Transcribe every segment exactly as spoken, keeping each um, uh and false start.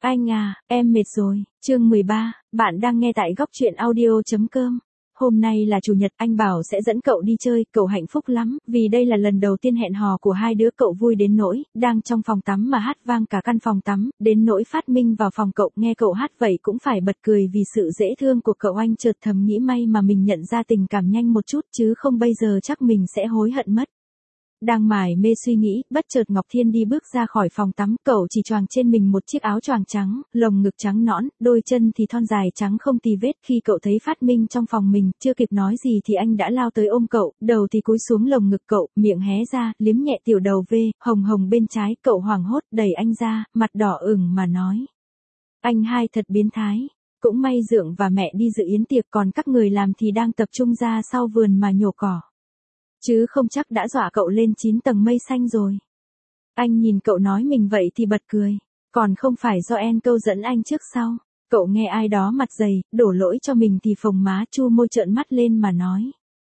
Anh à, em mệt rồi. Chương mười ba, bạn đang nghe tại góc truyện audio.com. Hôm nay là chủ nhật, anh bảo sẽ dẫn cậu đi chơi, cậu hạnh phúc lắm, vì đây là lần đầu tiên hẹn hò của hai đứa, cậu vui đến nỗi, đang trong phòng tắm mà hát vang cả căn phòng tắm, đến nỗi Phát Minh vào phòng cậu nghe cậu hát vậy cũng phải bật cười vì sự dễ thương của cậu. Anh chợt thầm nghĩ may mà mình nhận ra tình cảm nhanh một chút chứ không bây giờ chắc mình sẽ hối hận mất. Đang mải mê suy nghĩ, bất chợt Ngọc Thiên đi bước ra khỏi phòng tắm, cậu chỉ choàng trên mình một chiếc áo choàng trắng, lồng ngực trắng nõn, đôi chân thì thon dài trắng không tì vết. Khi cậu thấy Phát Minh trong phòng mình, chưa kịp nói gì thì anh đã lao tới ôm cậu, đầu thì cúi xuống lồng ngực cậu, miệng hé ra, liếm nhẹ tiểu đầu V, hồng hồng bên trái. Cậu hoảng hốt đẩy anh ra, mặt đỏ ửng mà nói: Anh hai thật biến thái. Cũng may Dượng và mẹ đi dự yến tiệc, còn các người làm thì đang tập trung ra sau vườn mà nhổ cỏ. Chứ không chắc đã dọa cậu lên chín tầng mây xanh rồi. Anh nhìn cậu nói mình vậy thì bật cười. Còn không phải do en câu dẫn anh trước sau. Cậu nghe ai đó mặt dày, đổ lỗi cho mình thì phồng má chu môi trợn mắt lên mà nói: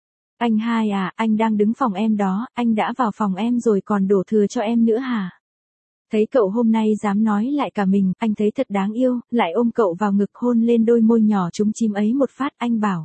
Anh hai à, anh đang đứng phòng em đó, anh đã vào phòng em rồi còn đổ thừa cho em nữa hả? Thấy cậu hôm nay dám nói lại cả mình, anh thấy thật đáng yêu, lại ôm cậu vào ngực hôn lên đôi môi nhỏ trúng chím ấy một phát. Anh bảo: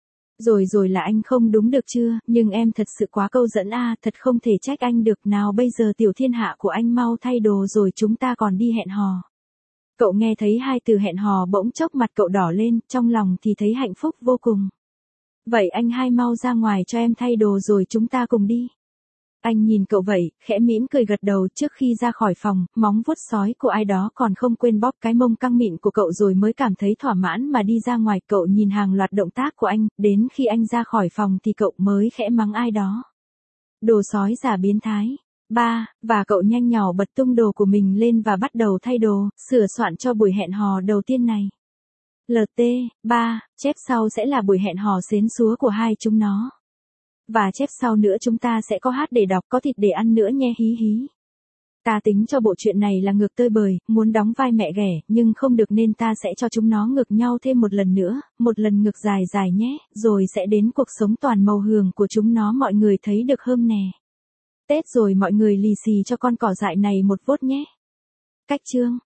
Rồi rồi là anh không đúng được chưa, nhưng em thật sự quá câu dẫn a, à, thật không thể trách anh được. Nào bây giờ tiểu thiên hạ của anh mau thay đồ rồi chúng ta còn đi hẹn hò. Cậu nghe thấy hai từ hẹn hò bỗng chốc mặt cậu đỏ lên, trong lòng thì thấy hạnh phúc vô cùng. Vậy anh hai mau ra ngoài cho em thay đồ rồi chúng ta cùng đi. Anh nhìn cậu vậy, khẽ mỉm cười gật đầu. Trước khi ra khỏi phòng, móng vuốt sói của ai đó còn không quên bóp cái mông căng mịn của cậu rồi mới cảm thấy thỏa mãn mà đi ra ngoài. Cậu nhìn hàng loạt động tác của anh, đến khi anh ra khỏi phòng thì cậu mới khẽ mắng ai đó: Đồ sói già biến thái. Ba, và cậu nhanh nhỏ bật tung đồ của mình lên và bắt đầu thay đồ, sửa soạn cho buổi hẹn hò đầu tiên này. lờ tê, ba, chép sau sẽ là buổi hẹn hò xến xúa của hai chúng nó. Và chép sau nữa chúng ta sẽ có hát để đọc, có thịt để ăn nữa nhé, hí hí. Ta tính cho bộ chuyện này là ngược tơi bời, muốn đóng vai mẹ ghẻ, nhưng không được nên ta sẽ cho chúng nó ngược nhau thêm một lần nữa, một lần ngược dài dài nhé, rồi sẽ đến cuộc sống toàn màu hường của chúng nó, mọi người thấy được không nè? Tết rồi mọi người lì xì cho con cỏ dại này một vote nhé. Cách chương.